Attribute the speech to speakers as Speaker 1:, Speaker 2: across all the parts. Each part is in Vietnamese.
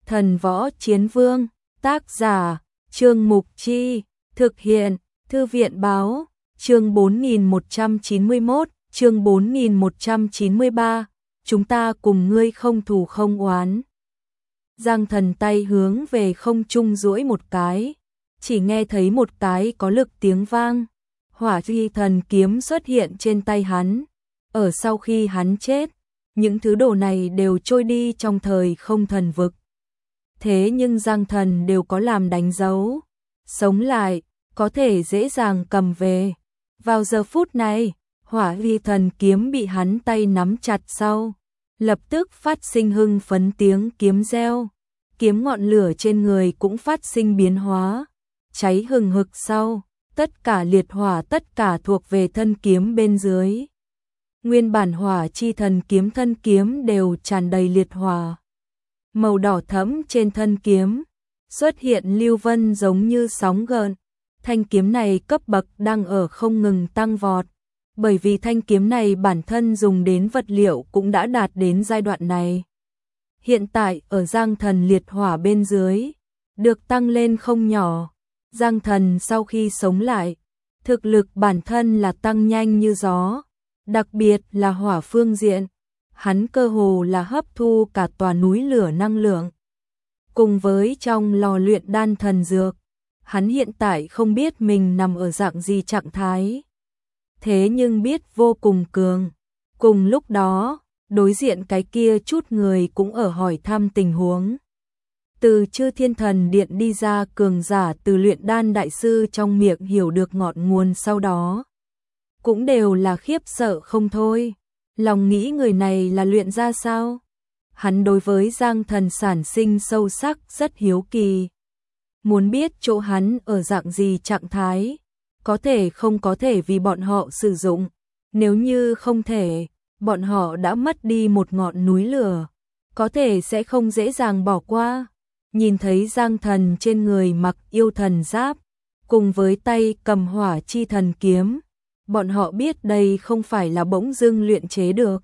Speaker 1: Thần Võ Chiến Vương, tác giả, Trương Mục Chi, thực hiện, Thư viện Báo, chương 4191, chương 4193, chúng ta cùng ngươi không thù không oán. Giang Thần tay hướng về không trung duỗi một cái, chỉ nghe thấy một cái có lực tiếng vang, Hỏa Huy Thần kiếm xuất hiện trên tay hắn. Ở sau khi hắn chết, những thứ đồ này đều trôi đi trong thời không thần vực. Thế nhưng Giang Thần đều có làm đánh dấu, sống lại, có thể dễ dàng cầm về. Vào giờ phút này, Hỏa Huy Thần kiếm bị hắn tay nắm chặt sau, lập tức phát sinh hưng phấn tiếng kiếm reo, kiếm ngọn lửa trên người cũng phát sinh biến hóa, cháy hừng hực sau, tất cả liệt hỏa tất cả thuộc về thân kiếm bên dưới. Nguyên bản Hỏa Chi Thần kiếm thân kiếm đều tràn đầy liệt hỏa. Màu đỏ thẫm trên thân kiếm, xuất hiện lưu vân giống như sóng gợn. Thanh kiếm này cấp bậc đang ở không ngừng tăng vọt, bởi vì thanh kiếm này bản thân dùng đến vật liệu cũng đã đạt đến giai đoạn này. Hiện tại ở Giang Thần liệt hỏa bên dưới, được tăng lên không nhỏ. Giang Thần sau khi sống lại, thực lực bản thân là tăng nhanh như gió, đặc biệt là hỏa phương diện, hắn cơ hồ là hấp thu cả tòa núi lửa năng lượng. Cùng với trong lò luyện đan thần dược, hắn hiện tại không biết mình nằm ở dạng gì trạng thái. Thế nhưng biết vô cùng cường. Cùng lúc đó, đối diện cái kia chút người cũng ở hỏi thăm tình huống. Từ Chư Thiên Thần Điện đi ra cường giả từ luyện đan đại sư trong miệng hiểu được ngọn nguồn sau đó. Cũng đều là khiếp sợ không thôi. Lòng nghĩ người này là luyện ra sao? Hắn đối với Giang Thần sản sinh sâu sắc rất hiếu kỳ. Muốn biết chỗ hắn ở dạng gì trạng thái, có thể không có thể vì bọn họ sử dụng, nếu như không thể, bọn họ đã mất đi một ngọn núi lửa, có thể sẽ không dễ dàng bỏ qua. Nhìn thấy Giang Thần trên người mặc yêu thần giáp, cùng với tay cầm Hỏa Chi Thần kiếm, bọn họ biết đây không phải là bỗng dưng luyện chế được.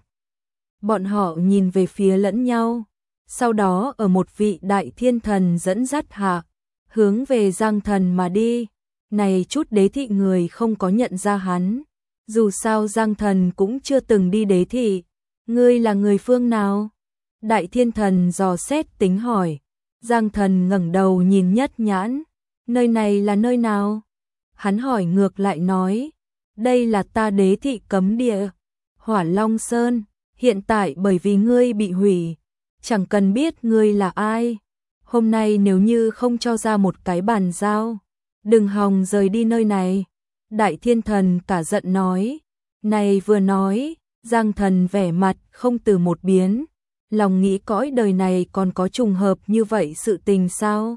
Speaker 1: Bọn họ nhìn về phía lẫn nhau, sau đó ở một vị đại thiên thần dẫn dắt hạ, hướng về Giang Thần mà đi. Này chút đế thị người không có nhận ra hắn, dù sao Giang Thần cũng chưa từng đi đế thị. Ngươi là người phương nào? Đại thiên thần dò xét tính hỏi. Giang Thần ngẩng đầu nhìn Nhất Nhãn, nơi này là nơi nào? Hắn hỏi ngược lại nói, đây là ta đế thị cấm địa, Hỏa Long Sơn, hiện tại bởi vì ngươi bị hủy, chẳng cần biết ngươi là ai. Hôm nay nếu như không cho ra một cái bàn giao, đừng hòng rời đi nơi này. Đại thiên thần cả giận nói. Này vừa nói, Giang Thần vẻ mặt không từ một biến, lòng nghĩ cõi đời này còn có trùng hợp như vậy sự tình sao?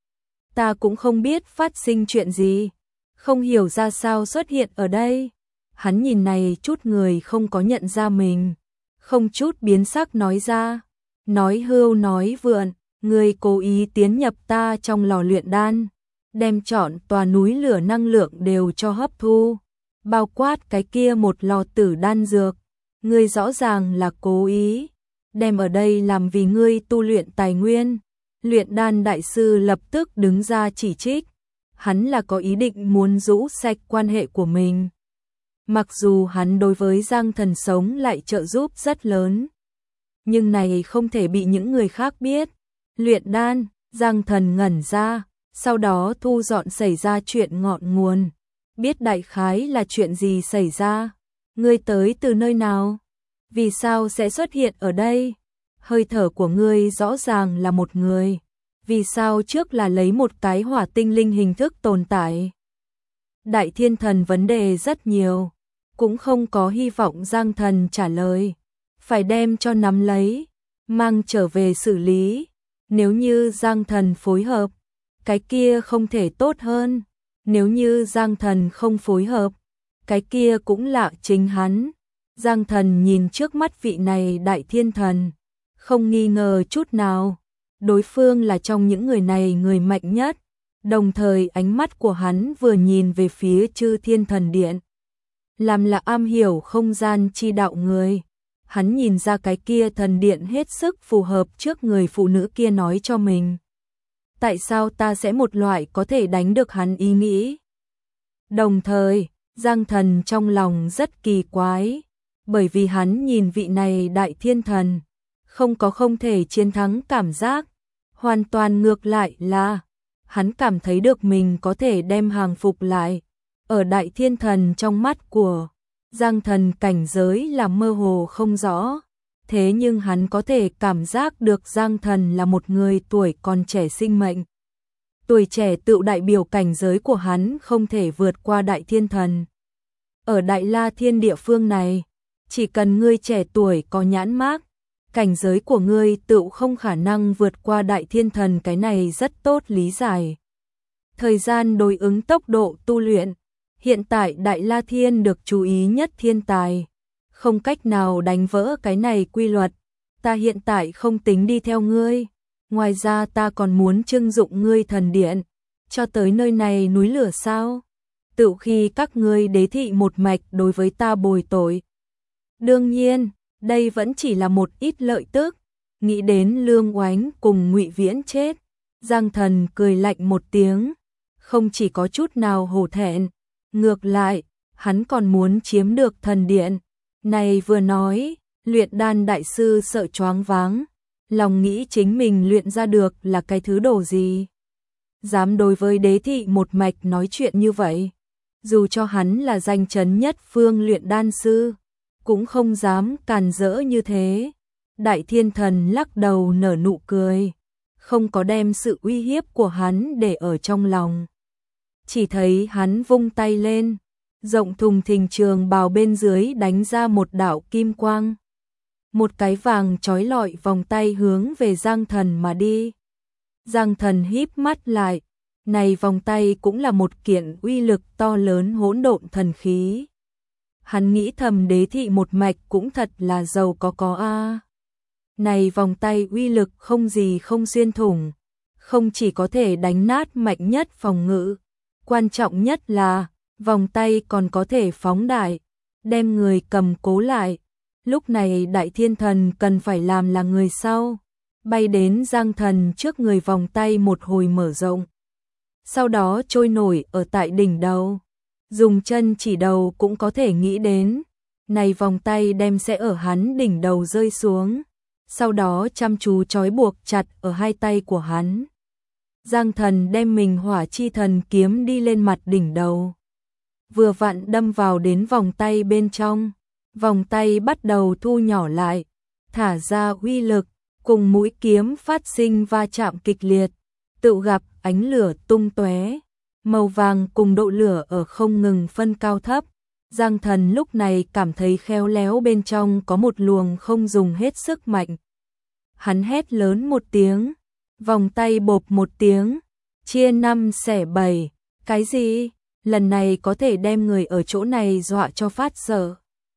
Speaker 1: Ta cũng không biết phát sinh chuyện gì, không hiểu ra sao xuất hiện ở đây. Hắn nhìn này chút người không có nhận ra mình, không chút biến sắc nói ra, nói hưu nói vượn, người cố ý tiến nhập ta trong lò luyện đan, đem trọn tòa núi lửa năng lượng đều cho hấp thu, bao quát cái kia một lò tử đan dược, ngươi rõ ràng là cố ý, đem ở đây làm vì ngươi tu luyện tài nguyên. Luyện đan đại sư lập tức đứng ra chỉ trích, hắn là có ý định muốn rũ sạch quan hệ của mình. Mặc dù hắn đối với Giang Thần sống lại trợ giúp rất lớn, nhưng này không thể bị những người khác biết. Luyện đan, Giang Thần ngẩn ra, sau đó thu dọn xảy ra chuyện ngọn nguồn. Biết đại khái là chuyện gì xảy ra. Ngươi tới từ nơi nào? Vì sao sẽ xuất hiện ở đây? Hơi thở của ngươi rõ ràng là một người. Vì sao trước là lấy một cái hỏa tinh linh hình thức tồn tại? Đại thiên thần vấn đề rất nhiều, cũng không có hy vọng Giang Thần trả lời. Phải đem cho nắm lấy, mang trở về xử lý. Nếu như Giang Thần phối hợp, cái kia không thể tốt hơn. Nếu như Giang Thần không phối hợp, cái kia cũng là chính hắn. Giang Thần nhìn trước mắt vị này đại thiên thần, không nghi ngờ chút nào. Đối phương là trong những người này người mạnh nhất. Đồng thời ánh mắt của hắn vừa nhìn về phía Chư Thiên Thần Điện, làm là am hiểu không gian chi đạo người. hắn nhìn ra cái kia thần điện hết sức phù hợp trước người phụ nữ kia nói cho mình. Tại sao ta sẽ một loại có thể đánh được hắn ý nghĩ? Đồng thời, Giang Thần trong lòng rất kỳ quái, bởi vì hắn nhìn vị này đại thiên thần, không có không thể chiến thắng cảm giác, hoàn toàn ngược lại là hắn cảm thấy được mình có thể đem hàng phục lại. Ở đại thiên thần trong mắt của Giang Thần cảnh giới là mơ hồ không rõ, thế nhưng hắn có thể cảm giác được Giang Thần là một người tuổi còn trẻ sinh mệnh. Tuổi trẻ tự đại biểu cảnh giới của hắn không thể vượt qua đại thiên thần. Ở Đại La Thiên địa phương này, chỉ cần ngươi trẻ tuổi có nhãn mác, cảnh giới của ngươi tự không khả năng vượt qua đại thiên thần, cái này rất tốt lý giải. Thời gian đối ứng tốc độ tu luyện, hiện tại Đại La Thiên được chú ý nhất thiên tài, không cách nào đánh vỡ cái này quy luật. Ta hiện tại không tính đi theo ngươi, ngoài ra ta còn muốn trưng dụng ngươi thần điện, cho tới nơi này núi lửa sao? Tự khi các ngươi đế thị một mạch đối với ta bồi tội. Đương nhiên, đây vẫn chỉ là một ít lợi tức, nghĩ đến Lương Oánh cùng Ngụy Viễn chết, Giang Thần cười lạnh một tiếng, không chỉ có chút nào hổ thẹn, ngược lại, hắn còn muốn chiếm được thần điện. Này vừa nói, luyện đan đại sư sợ choáng váng, lòng nghĩ chính mình luyện ra được là cái thứ đồ gì. Dám đối với đế thị một mạch nói chuyện như vậy, dù cho hắn là danh chấn nhất phương luyện đan sư, cũng không dám càn rỡ như thế. Đại thiên thần lắc đầu nở nụ cười, không có đem sự uy hiếp của hắn để ở trong lòng. Chỉ thấy hắn vung tay lên, rộng thùng thình trường bào bên dưới đánh ra một đạo kim quang. Một cái vàng chói lọi vòng tay hướng về Giang Thần mà đi. Giang Thần híp mắt lại, này vòng tay cũng là một kiện uy lực to lớn hỗn độn thần khí. Hắn nghĩ thầm đế thị một mạch cũng thật là giàu có a. Này vòng tay uy lực không gì không xuyên thủng, không chỉ có thể đánh nát mạnh nhất phòng ngự, quan trọng nhất là vòng tay còn có thể phóng đại, đem người cầm cố lại. Lúc này đại thiên thần cần phải làm là người sau, bay đến Giang Thần trước người, vòng tay một hồi mở rộng, sau đó trôi nổi ở tại đỉnh đầu. Dùng chân chỉ đầu cũng có thể nghĩ đến, này vòng tay đem sẽ ở hắn đỉnh đầu rơi xuống, sau đó chăm chú trói buộc chặt ở hai tay của hắn. Giang Thần đem mình hỏa chi thần kiếm đi lên mặt đỉnh đầu, vừa vặn đâm vào đến vòng tay bên trong, vòng tay bắt đầu thu nhỏ lại, thả ra uy lực, cùng mũi kiếm phát sinh va chạm kịch liệt, tự gặp ánh lửa tung tóe, màu vàng cùng độ lửa ở không ngừng phân cao thấp. Giang Thần lúc này cảm thấy khéo léo bên trong có một luồng không dùng hết sức mạnh. Hắn hét lớn một tiếng, vòng tay bộp một tiếng, chia 5 xẻ 7, cái gì? Lần này có thể đem người ở chỗ này dọa cho phát sợ.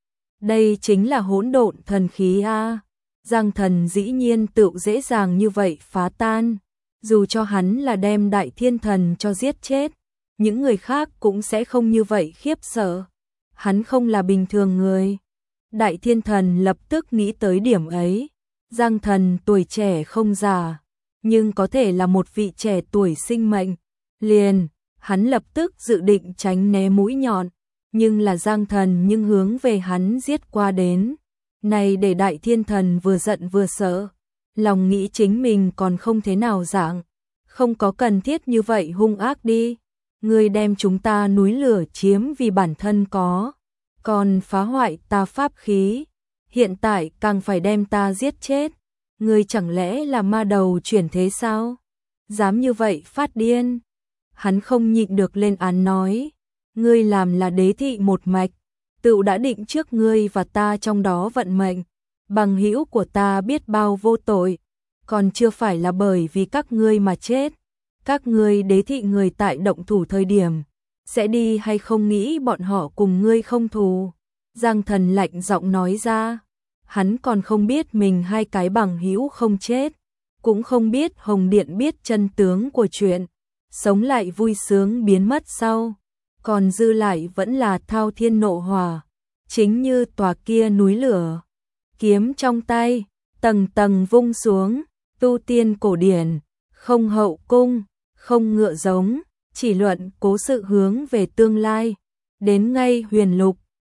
Speaker 1: Đây chính là hỗn độn thần khí a. Giang Thần dĩ nhiên tự dễ dàng như vậy phá tan, dù cho hắn là đem đại thiên thần cho giết chết, những người khác cũng sẽ không như vậy khiếp sợ. Hắn không là bình thường người. Đại thiên thần lập tức nghĩ tới điểm ấy. Giang Thần tuổi trẻ không già, nhưng có thể là một vị trẻ tuổi sinh mệnh. Liền, hắn lập tức dự định tránh né mũi nhọn, nhưng là Giang Thần nhưng hướng về hắn giết qua đến. Này để đại thiên thần vừa giận vừa sợ, lòng nghĩ chính mình còn không thế nào dạng, không có cần thiết như vậy hung ác đi. Ngươi đem chúng ta núi lửa chiếm vì bản thân có, còn phá hoại ta pháp khí, hiện tại càng phải đem ta giết chết. Ngươi chẳng lẽ là ma đầu chuyển thế sao? Dám như vậy phát điên. Hắn không nhịn được lên án nói, ngươi làm là đế thị một mạch, tự đã định trước ngươi và ta trong đó vận mệnh, bằng hữu của ta biết bao vô tội, còn chưa phải là bởi vì các ngươi mà chết. Các ngươi đế thị người tại động thủ thời điểm, sẽ đi hay không nghĩ bọn họ cùng ngươi không thù. Giang Thần lạnh giọng nói ra, hắn còn không biết mình hai cái bằng hữu không chết, cũng không biết Hồng Điện biết chân tướng của chuyện, sống lại vui sướng biến mất sau, còn dư lại vẫn là thao thiên nộ hỏa, chính như tòa kia núi lửa. kiếm trong tay, tầng tầng vung xuống, tu tiên cổ điển, không hậu cung, không ngựa giống, chỉ luận cố sự hướng về tương lai. Đến ngay huyền lục,